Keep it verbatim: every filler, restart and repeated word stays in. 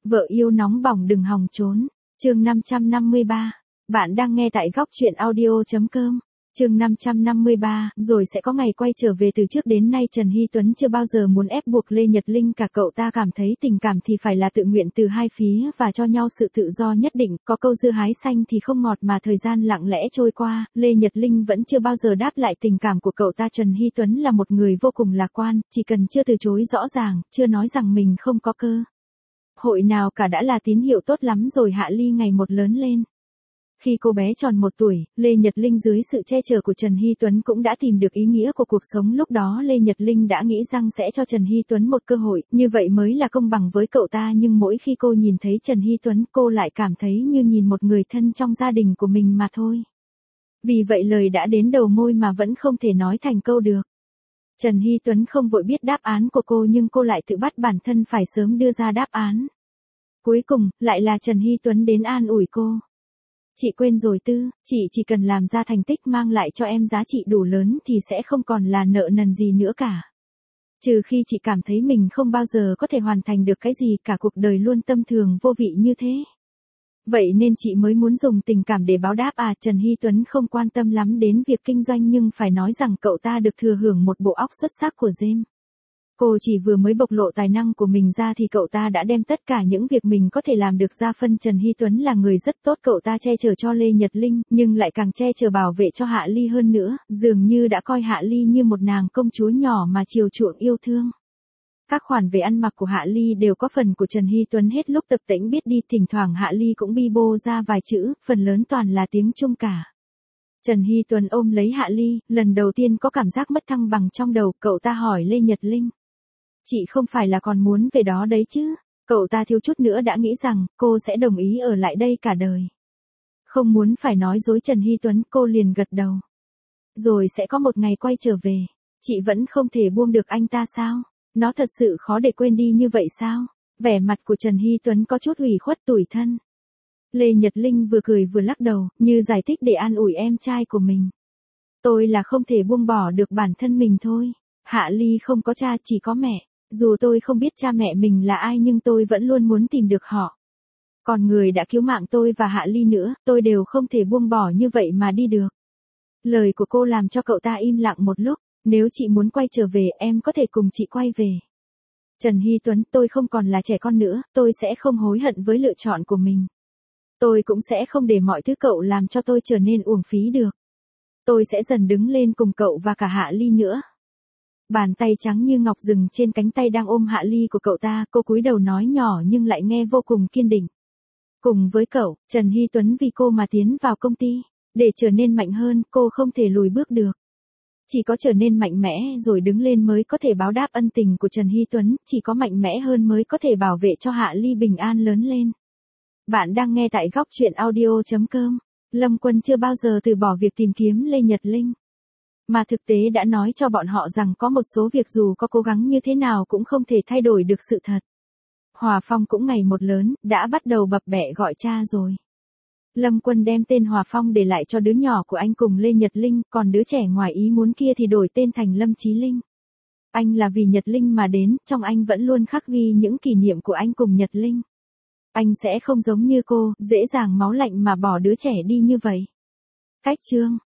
Vợ yêu nóng bỏng đừng hòng trốn. Chương năm trăm năm mươi ba. Bạn đang nghe tại góc truyện audio chấm com. Chương năm trăm năm mươi ba, rồi sẽ có ngày quay trở về. Từ trước đến nay Trần Hy Tuấn chưa bao giờ muốn ép buộc Lê Nhật Linh cả, cậu ta cảm thấy tình cảm thì phải là tự nguyện từ hai phía và cho nhau sự tự do nhất định, có câu dưa hái xanh thì không ngọt mà thời gian lặng lẽ trôi qua, Lê Nhật Linh vẫn chưa bao giờ đáp lại tình cảm của cậu ta. Trần Hy Tuấn là một người vô cùng lạc quan, chỉ cần chưa từ chối rõ ràng, chưa nói rằng mình không có cơ hội nào cả đã là tín hiệu tốt lắm rồi. Hạ Ly ngày một lớn lên. Khi cô bé tròn một tuổi, Lê Nhật Linh dưới sự che chở của Trần Hy Tuấn cũng đã tìm được ý nghĩa của cuộc sống. Lúc đó Lê Nhật Linh đã nghĩ rằng sẽ cho Trần Hy Tuấn một cơ hội, như vậy mới là công bằng với cậu ta. Nhưng mỗi khi cô nhìn thấy Trần Hy Tuấn, cô lại cảm thấy như nhìn một người thân trong gia đình của mình mà thôi. Vì vậy lời đã đến đầu môi mà vẫn không thể nói thành câu được. Trần Hy Tuấn không vội biết đáp án của cô, nhưng cô lại tự bắt bản thân phải sớm đưa ra đáp án. Cuối cùng, lại là Trần Hy Tuấn đến an ủi cô. Chị quên rồi Tư, chị chỉ cần làm ra thành tích mang lại cho em giá trị đủ lớn thì sẽ không còn là nợ nần gì nữa cả. Trừ khi chị cảm thấy mình không bao giờ có thể hoàn thành được cái gì, cả cuộc đời luôn tâm thường vô vị như thế. Vậy nên chị mới muốn dùng tình cảm để báo đáp à. Trần Hy Tuấn không quan tâm lắm đến việc kinh doanh, nhưng phải nói rằng cậu ta được thừa hưởng một bộ óc xuất sắc của James. Cô chỉ vừa mới bộc lộ tài năng của mình ra thì cậu ta đã đem tất cả những việc mình có thể làm được ra phân. Trần Hy Tuấn là người rất tốt, cậu ta che chở cho Lê Nhật Linh, nhưng lại càng che chở bảo vệ cho Hạ Ly hơn nữa, dường như đã coi Hạ Ly như một nàng công chúa nhỏ mà chiều chuộng yêu thương. Các khoản về ăn mặc của Hạ Ly đều có phần của Trần Hy Tuấn hết. Lúc tập tễnh biết đi, thỉnh thoảng Hạ Ly cũng bi bô ra vài chữ, phần lớn toàn là tiếng Trung cả. Trần Hy Tuấn ôm lấy Hạ Ly, lần đầu tiên có cảm giác mất thăng bằng trong đầu. Cậu ta hỏi Lê Nhật Linh: Chị không phải là còn muốn về đó đấy chứ? Cậu ta thiếu chút nữa đã nghĩ rằng cô sẽ đồng ý ở lại đây cả đời. Không muốn phải nói dối Trần Hy Tuấn, cô liền gật đầu. Rồi sẽ có một ngày quay trở về. Chị vẫn không thể buông được anh ta sao? Nó thật sự khó để quên đi như vậy sao? Vẻ mặt của Trần Hy Tuấn có chút ủy khuất tủi thân. Lê Nhật Linh vừa cười vừa lắc đầu, như giải thích để an ủi em trai của mình. Tôi là không thể buông bỏ được bản thân mình thôi. Hạ Ly không có cha, chỉ có mẹ. Dù tôi không biết cha mẹ mình là ai nhưng tôi vẫn luôn muốn tìm được họ. Còn người đã cứu mạng tôi và Hạ Ly nữa, tôi đều không thể buông bỏ như vậy mà đi được. Lời của cô làm cho cậu ta im lặng một lúc. Nếu chị muốn quay trở về, em có thể cùng chị quay về. Trần Hy Tuấn, tôi không còn là trẻ con nữa, tôi sẽ không hối hận với lựa chọn của mình. Tôi cũng sẽ không để mọi thứ cậu làm cho tôi trở nên uổng phí được. Tôi sẽ dần đứng lên cùng cậu và cả Hạ Ly nữa. Bàn tay trắng như ngọc dừng trên cánh tay đang ôm Hạ Ly của cậu ta, cô cúi đầu nói nhỏ nhưng lại nghe vô cùng kiên định. Cùng với cậu, Trần Hy Tuấn vì cô mà tiến vào công ty. Để trở nên mạnh hơn, cô không thể lùi bước được. Chỉ có trở nên mạnh mẽ rồi đứng lên mới có thể báo đáp ân tình của Trần Hy Tuấn, chỉ có mạnh mẽ hơn mới có thể bảo vệ cho Hạ Ly bình an lớn lên. Bạn đang nghe tại góc truyện audio chấm com. Lâm Quân chưa bao giờ từ bỏ việc tìm kiếm Lê Nhật Linh. Mà thực tế đã nói cho bọn họ rằng có một số việc dù có cố gắng như thế nào cũng không thể thay đổi được sự thật. Hòa Phong cũng ngày một lớn, đã bắt đầu bập bẹ gọi cha rồi. Lâm Quân đem tên Hòa Phong để lại cho đứa nhỏ của anh cùng Lê Nhật Linh, còn đứa trẻ ngoài ý muốn kia thì đổi tên thành Lâm Chí Linh. Anh là vì Nhật Linh mà đến, trong anh vẫn luôn khắc ghi những kỷ niệm của anh cùng Nhật Linh. Anh sẽ không giống như cô, dễ dàng máu lạnh mà bỏ đứa trẻ đi như vậy. Cách chương